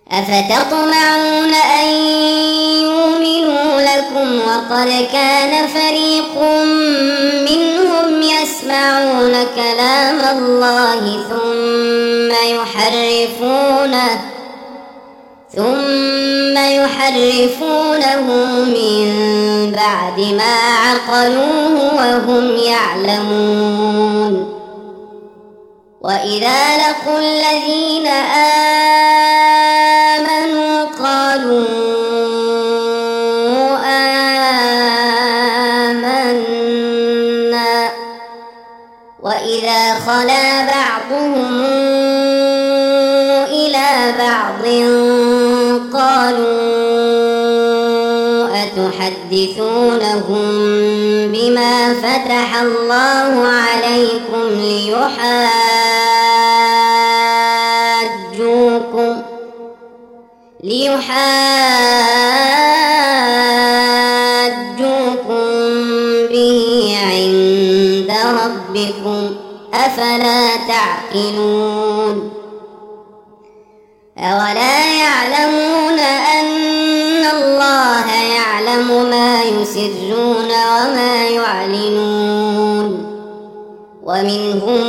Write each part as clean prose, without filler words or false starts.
أفتطمعون أن يؤمنوا لكم وقد كان فريق منهم يسمعون كلام الله ثم يحرفونه من بعد ما عقلوه وهم يعلمون. وإذا لقوا الذين آمنوا قالوا آمنا وإذا خلا بعضهم إلى بعض قالوا أتحدثونهم بما فتح الله عليكم ليحاجوكم به عند ربكم أفلا تعقلون. أولا يعلمون أن الله يعلم ما يسرون وما يعلنون. ومنهم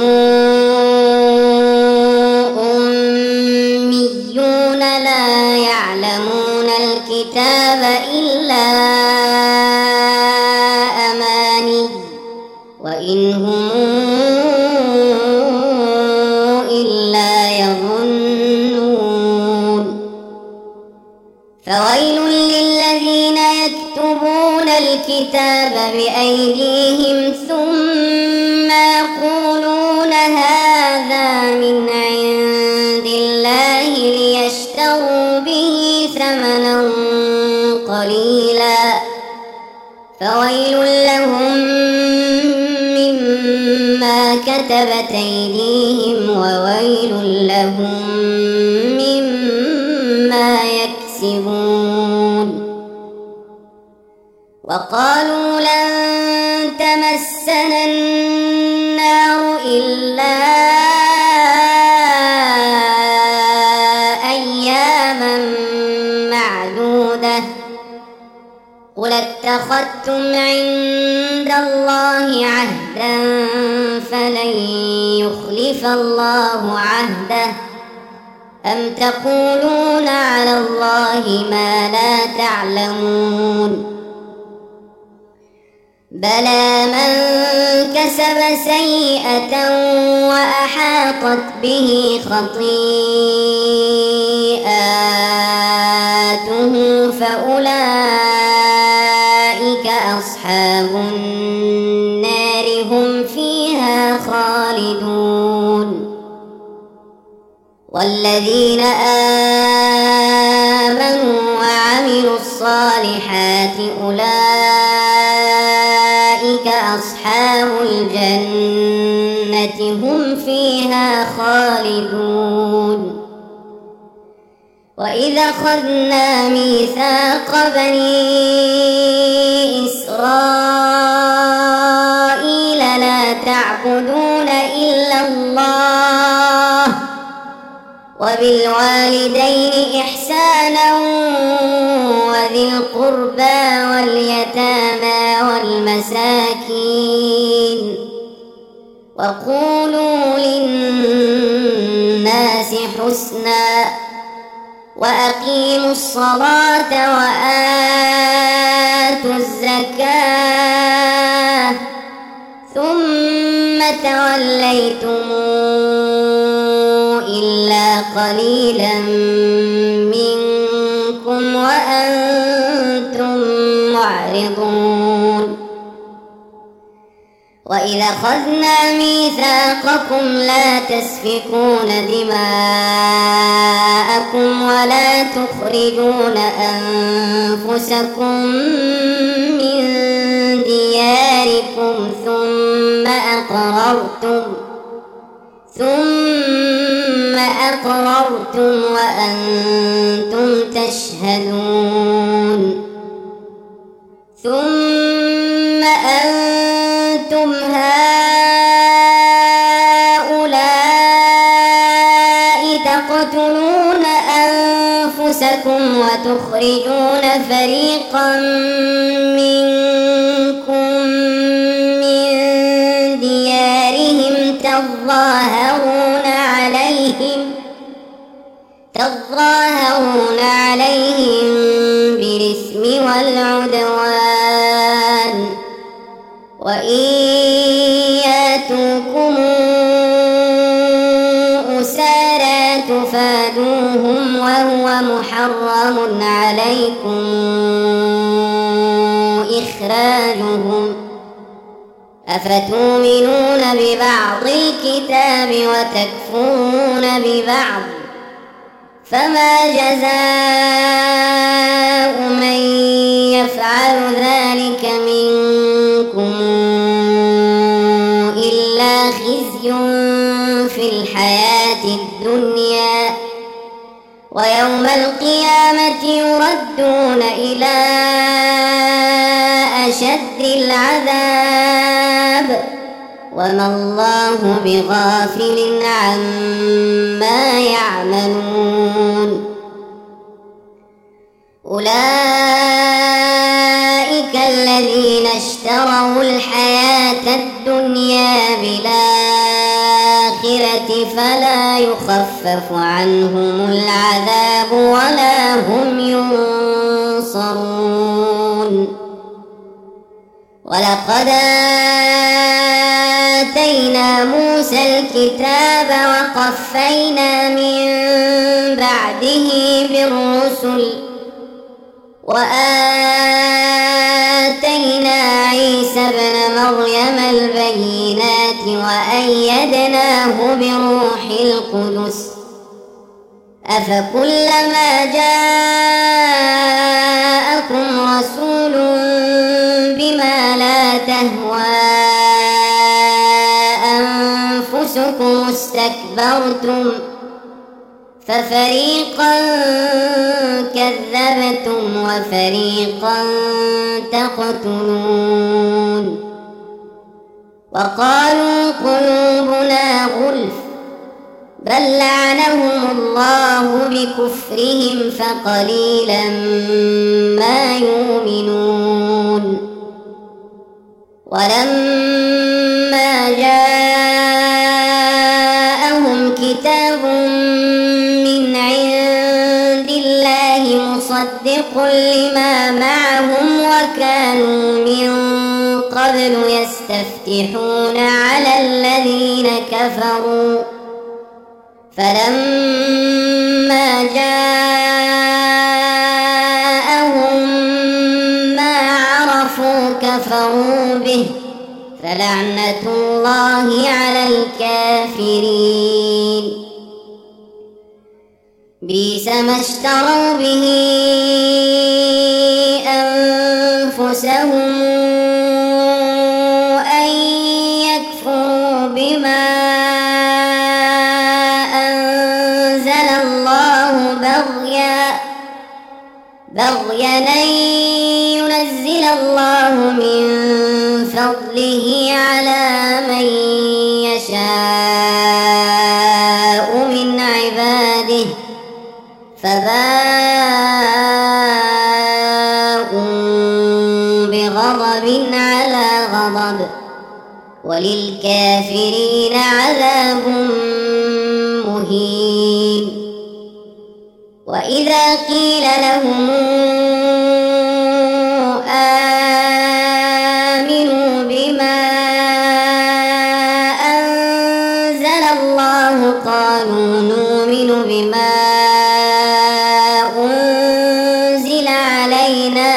أميون لا يعلمون الكتاب إلا أماني وإن هم إلا يظنون. فويل للذين يكتبون الكتاب بأيديهم ثم يقولون هذا من عند الله ليشتروا به ثمنا قليلا فويل لهم مما كتبت أيديهم وويل لهم مما يكسبون. وقالوا لن تمسنا النار إلا أياما معدودة قل اتخذتم عند الله عهدا فلن يخلف الله عهده أم تقولون على الله ما لا تعلمون. بلى من كسب سيئة وأحاطت به خطيئاته فأولئك أصحاب النار هم فيها خالدون. والذين آمنوا وعملوا الصالحات أولئك أصحاب الجنة هم فيها خالدون. وإذا أخذنا ميثاق بني إسرائيل لا تعبدون إلا الله وبالوالدين إحسانا وذي القربى واليتامى والمساكين وقولوا للناس حسنا وأقيموا الصلاة وآتوا الزكاة ثم توليتم إلا قليلا منكم وأنتم معرضون. وإذا أخذنا ميثاقكم لا تسفكون دماءكم ولا تخرجون أنفسكم من دياركم ثم أقررتم وأنتم تشهدون. ثم أنتم هؤلاء تقتلون أنفسكم وتخرجون فريقا منكم من ديارهم تظاهرون عليهم بالإثم والعدوان وإن ياتوكم أسارى تفادوهم وهو محرم عليكم إخراجهم أفتؤمنون ببعض الكتاب وتكفرون ببعض فما جزاء من يفعل ذلك منكم إلا خزي في الحياة الدنيا ويوم القيامة يردون إلى أشد العذاب وما الله بغافل عما يعملون أولئك الذين اشتروا الحياة الدنيا بالآخرة فلا يخفف عنهم العذاب ولا هم ينصرون ولقد آتينا موسى الكتاب وقفينا من بعده بالرسل وآتينا عيسى ابن مريم البينات وأيدناه بروح القدس أفكلما جاءكم رسول بما لا تهوى أنفسكم استكبرتم ففريقا كذبتم وفريقا تقتلون وقالوا قلوبنا غلف بل لعنهم الله بكفرهم فقليلا ما يؤمنون ولما جاءهم كتاب من عند الله مصدق لما معهم وكانوا من قبل يستفتحون على الذين كفروا فلما جاءهم ما عرفوا كفروا به فلعنة الله على الكافرين بئس ما اشتروا به أنفسهم أن يكفروا بما أنزل الله بغيا أن ينزل الله من فضله على من يشاء من عباده فباءوا بغضب على غضب وللكافرين عذاب مهين وإذا قيل لهم آمنوا بما أنزل الله قالوا نؤمن بما أنزل علينا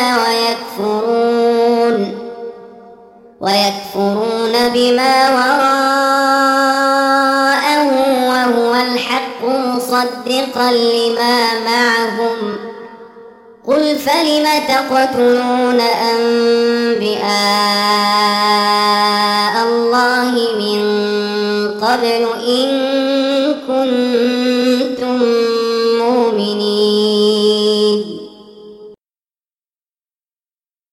ويكفرون بما وراءه وهو الحق مصدقا لما معهم قل فلم تقتلون أنبياء الله من قبل إن